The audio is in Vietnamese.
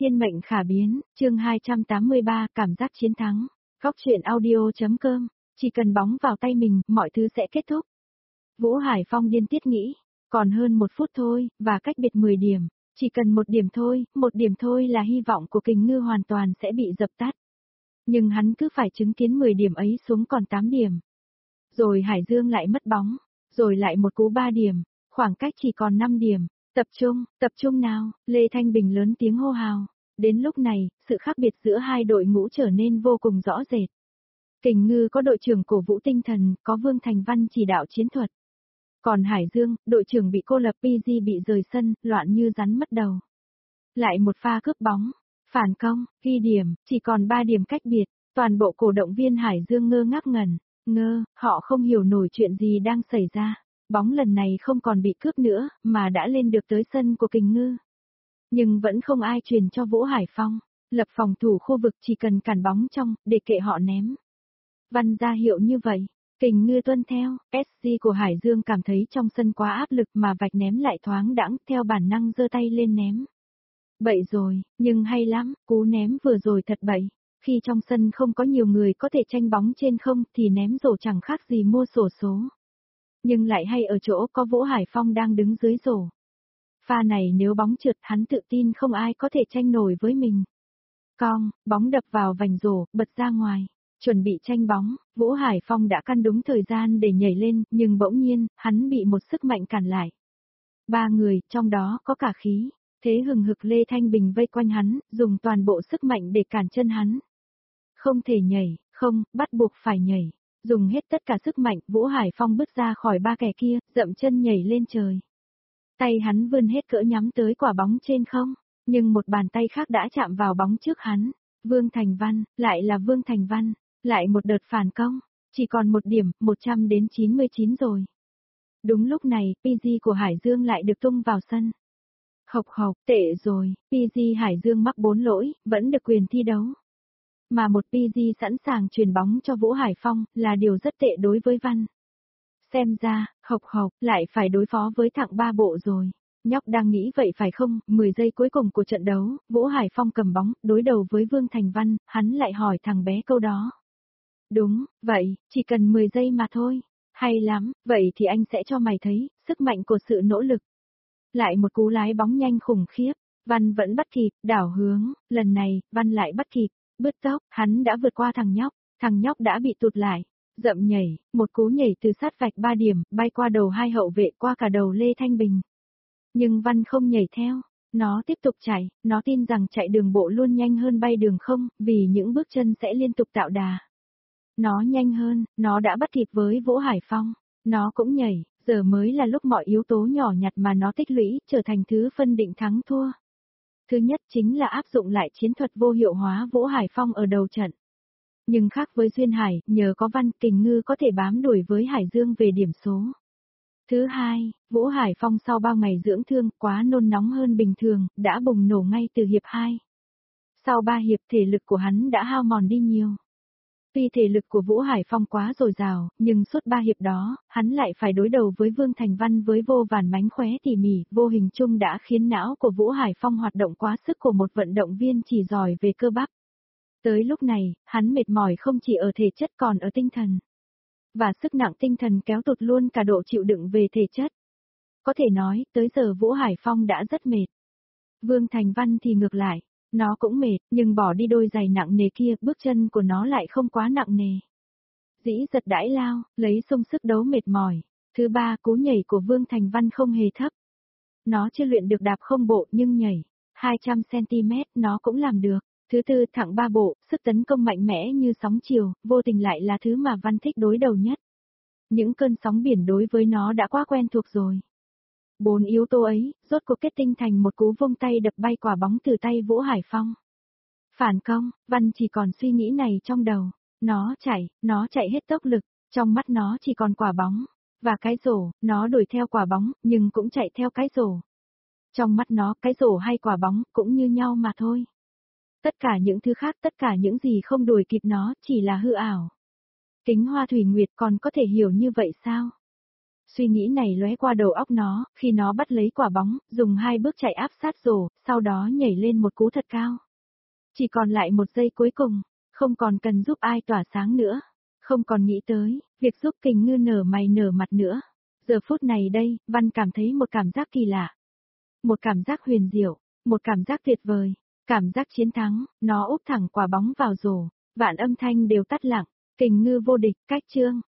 Thiên mệnh khả biến, chương 283, cảm giác chiến thắng. Góc truyện audio.com, chỉ cần bóng vào tay mình, mọi thứ sẽ kết thúc. Vũ Hải Phong điên tiết nghĩ, còn hơn 1 phút thôi, và cách biệt 10 điểm, chỉ cần 1 điểm thôi là hy vọng của Kình Ngư hoàn toàn sẽ bị dập tắt. Nhưng hắn cứ phải chứng kiến 10 điểm ấy xuống còn 8 điểm. Rồi Hải Dương lại mất bóng, rồi lại một cú 3 điểm, khoảng cách chỉ còn 5 điểm. Tập trung nào, Lê Thanh Bình lớn tiếng hô hào. Đến lúc này, sự khác biệt giữa hai đội ngũ trở nên vô cùng rõ rệt. Kình Ngư có đội trưởng cổ vũ tinh thần, có Vương Thành Văn chỉ đạo chiến thuật. Còn Hải Dương, đội trưởng bị cô lập, PG bị rời sân, loạn như rắn mất đầu. Lại một pha cướp bóng, phản công, ghi điểm, chỉ còn 3 điểm cách biệt, toàn bộ cổ động viên Hải Dương ngơ ngác ngẩn, họ không hiểu nổi chuyện gì đang xảy ra. Bóng lần này không còn bị cướp nữa, mà đã lên được tới sân của Kình Ngư. Nhưng vẫn không ai truyền cho Vũ Hải Phong, lập phòng thủ khu vực chỉ cần cản bóng trong, để kệ họ ném. Văn ra hiệu như vậy, Kình Ngư tuân theo, SG của Hải Dương cảm thấy trong sân quá áp lực mà vạch ném lại thoáng đãng, theo bản năng giơ tay lên ném. Bậy rồi, nhưng hay lắm, cú ném vừa rồi thật bậy. Khi trong sân không có nhiều người có thể tranh bóng trên không thì ném rổ chẳng khác gì mua xổ số. Nhưng lại hay ở chỗ có Vũ Hải Phong đang đứng dưới rổ. Pha này nếu bóng trượt hắn tự tin không ai có thể tranh nổi với mình. Bóng đập vào vành rổ, bật ra ngoài. Chuẩn bị tranh bóng, Vũ Hải Phong đã căn đúng thời gian để nhảy lên, nhưng bỗng nhiên, hắn bị một sức mạnh cản lại. 3 người, trong đó có cả khí. Thế hừng hực Lê Thanh Bình vây quanh hắn, dùng toàn bộ sức mạnh để cản chân hắn. Không thể nhảy, không, bắt buộc phải nhảy. Dùng hết tất cả sức mạnh, Vũ Hải Phong bước ra khỏi 3 kẻ kia, dậm chân nhảy lên trời. Tay hắn vươn hết cỡ nhắm tới quả bóng trên không, nhưng một bàn tay khác đã chạm vào bóng trước hắn. Vương Thành Văn, lại là Vương Thành Văn, lại một đợt phản công, chỉ còn 1 điểm, 100-99 rồi. Đúng lúc này, PG của Hải Dương lại được tung vào sân. Tệ rồi, PG Hải Dương mắc 4 lỗi, vẫn được quyền thi đấu. Mà một PG sẵn sàng truyền bóng cho Vũ Hải Phong, là điều rất tệ đối với Văn. Xem ra, lại phải đối phó với thằng ba bộ rồi. Nhóc đang nghĩ vậy phải không? 10 giây cuối cùng của trận đấu, Vũ Hải Phong cầm bóng, đối đầu với Vương Thành Văn, hắn lại hỏi thằng bé câu đó. Đúng, vậy, chỉ cần 10 giây mà thôi. Hay lắm, vậy thì anh sẽ cho mày thấy, sức mạnh của sự nỗ lực. Lại một cú lái bóng nhanh khủng khiếp, Văn vẫn bắt kịp, đảo hướng, lần này, Văn lại bắt kịp, bứt tốc, hắn đã vượt qua thằng nhóc đã bị tụt lại. Dậm nhảy, một cú nhảy từ sát vạch 3 điểm, bay qua đầu 2 hậu vệ, qua cả đầu Lê Thanh Bình. Nhưng Văn không nhảy theo, nó tiếp tục chạy, nó tin rằng chạy đường bộ luôn nhanh hơn bay đường không, vì những bước chân sẽ liên tục tạo đà. Nó nhanh hơn, nó đã bắt kịp với Vũ Hải Phong, nó cũng nhảy, giờ mới là lúc mọi yếu tố nhỏ nhặt mà nó tích lũy, trở thành thứ phân định thắng thua. Thứ nhất chính là áp dụng lại chiến thuật vô hiệu hóa Vũ Hải Phong ở đầu trận. Nhưng khác với Duyên Hải, nhờ có Văn, Kình Ngư có thể bám đuổi với Hải Dương về điểm số. Thứ hai, Vũ Hải Phong sau bao ngày dưỡng thương, quá nôn nóng hơn bình thường, đã bùng nổ ngay từ hiệp 2. Sau 3 hiệp thể lực của hắn đã hao mòn đi nhiều. Tuy thể lực của Vũ Hải Phong quá dồi dào, nhưng suốt 3 hiệp đó, hắn lại phải đối đầu với Vương Thành Văn với vô vàn mánh khóe tỉ mỉ, vô hình chung đã khiến não của Vũ Hải Phong hoạt động quá sức của một vận động viên chỉ giỏi về cơ bắp. Tới lúc này, hắn mệt mỏi không chỉ ở thể chất còn ở tinh thần. Và sức nặng tinh thần kéo tụt luôn cả độ chịu đựng về thể chất. Có thể nói, tới giờ Vũ Hải Phong đã rất mệt. Vương Thành Văn thì ngược lại, nó cũng mệt, nhưng bỏ đi đôi giày nặng nề kia, bước chân của nó lại không quá nặng nề. Dĩ giật đãi lao, lấy sung sức đấu mệt mỏi. Thứ ba, cú nhảy của Vương Thành Văn không hề thấp. Nó chưa luyện được đạp không bộ nhưng nhảy 200cm nó cũng làm được. Thứ tư, thẳng ba bộ, sức tấn công mạnh mẽ như sóng chiều, vô tình lại là thứ mà Văn thích đối đầu nhất. Những cơn sóng biển đối với nó đã quá quen thuộc rồi. 4 yếu tố ấy, rốt cuộc kết tinh thành một cú vung tay đập bay quả bóng từ tay Vũ Hải Phong. Phản công, Văn chỉ còn suy nghĩ này trong đầu. Nó chạy hết tốc lực, trong mắt nó chỉ còn quả bóng. Và cái rổ, nó đuổi theo quả bóng, nhưng cũng chạy theo cái rổ. Trong mắt nó, cái rổ hay quả bóng, cũng như nhau mà thôi. Tất cả những thứ khác, tất cả những gì không đuổi kịp nó, chỉ là hư ảo. Kính Hoa Thủy Nguyệt còn có thể hiểu như vậy sao? Suy nghĩ này lóe qua đầu óc nó, khi nó bắt lấy quả bóng, dùng 2 bước chạy áp sát rổ, sau đó nhảy lên một cú thật cao. Chỉ còn lại 1 giây cuối cùng, không còn cần giúp ai tỏa sáng nữa. Không còn nghĩ tới, việc giúp Kình Ngư nở mày nở mặt nữa. Giờ phút này đây, Văn cảm thấy một cảm giác kỳ lạ. Một cảm giác huyền diệu, một cảm giác tuyệt vời, cảm giác chiến thắng, nó úp thẳng quả bóng vào rổ, vạn âm thanh đều tắt lặng, Kình Ngư vô địch, cách chương.